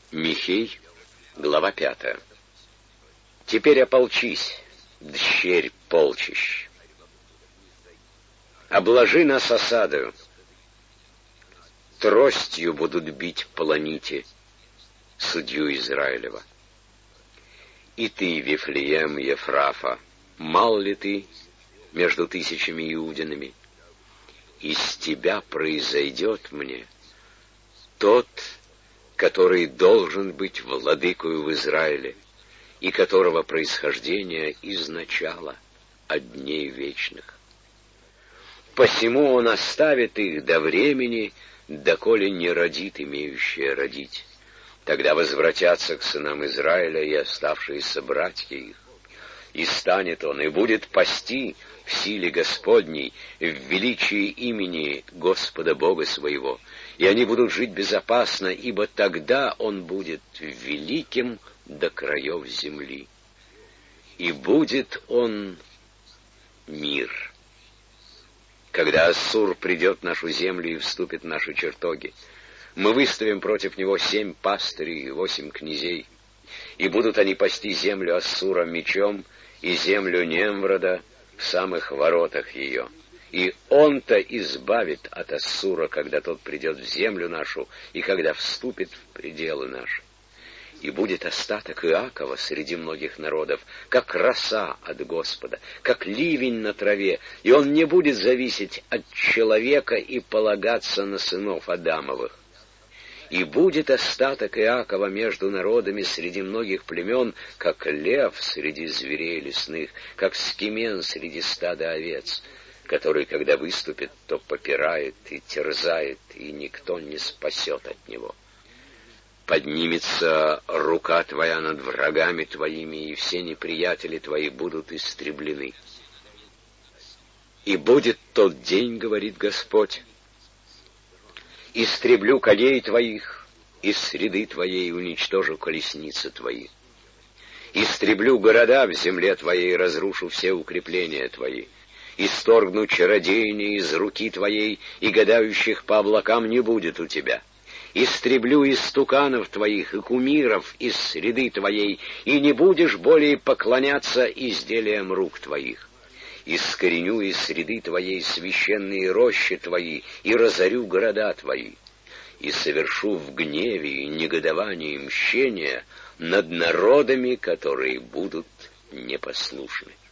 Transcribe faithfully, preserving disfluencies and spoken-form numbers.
Михей, глава пятая. Теперь ополчись, дщерь полчищ. Обложи нас осадою. Тростью будут бить полоните судью Израилева. И ты, Вифлеем Ефрафа, мал ли ты между тысячами иудинами? Из тебя произойдет мне тот, который должен быть владыкою в Израиле, и которого происхождение изначало от дней вечных. Посему он оставит их до времени, доколе не родит имеющие родить. Тогда возвратятся к сынам Израиля и оставшиеся братья их. И станет он, и будет пасти в силе Господней, в величии имени Господа Бога своего. И они будут жить безопасно, ибо тогда он будет великим до краев земли. И будет он мир. Когда Ассур придет в нашу землю и вступит в наши чертоги, мы выставим против него семь пастырей и восемь князей, и будут они пасти землю Ассура мечом и землю Немврода в самых воротах ее. И он-то избавит от Ассура, когда тот придет в землю нашу и когда вступит в пределы наши. И будет остаток Иакова среди многих народов, как роса от Господа, как ливень на траве, и он не будет зависеть от человека и полагаться на сынов Адамовых. И будет остаток Иакова между народами среди многих племен, как лев среди зверей лесных, как скимен среди стада овец, который, когда выступит, то попирает и терзает, и никто не спасет от него. Поднимется рука твоя над врагами твоими, и все неприятели твои будут истреблены. И будет тот день, говорит Господь, истреблю коней твоих, из среды твоей уничтожу колесницы твои. Истреблю города в земле твоей, разрушу все укрепления твои. Исторгну чародеяния из руки твоей, и гадающих по облакам не будет у тебя. Истреблю истуканов твоих и кумиров из среды твоей, и не будешь более поклоняться изделиям рук твоих. Искореню из среды твоей священные рощи твои, и разорю города твои, и совершу в гневе и негодовании мщения над народами, которые будут непослушны.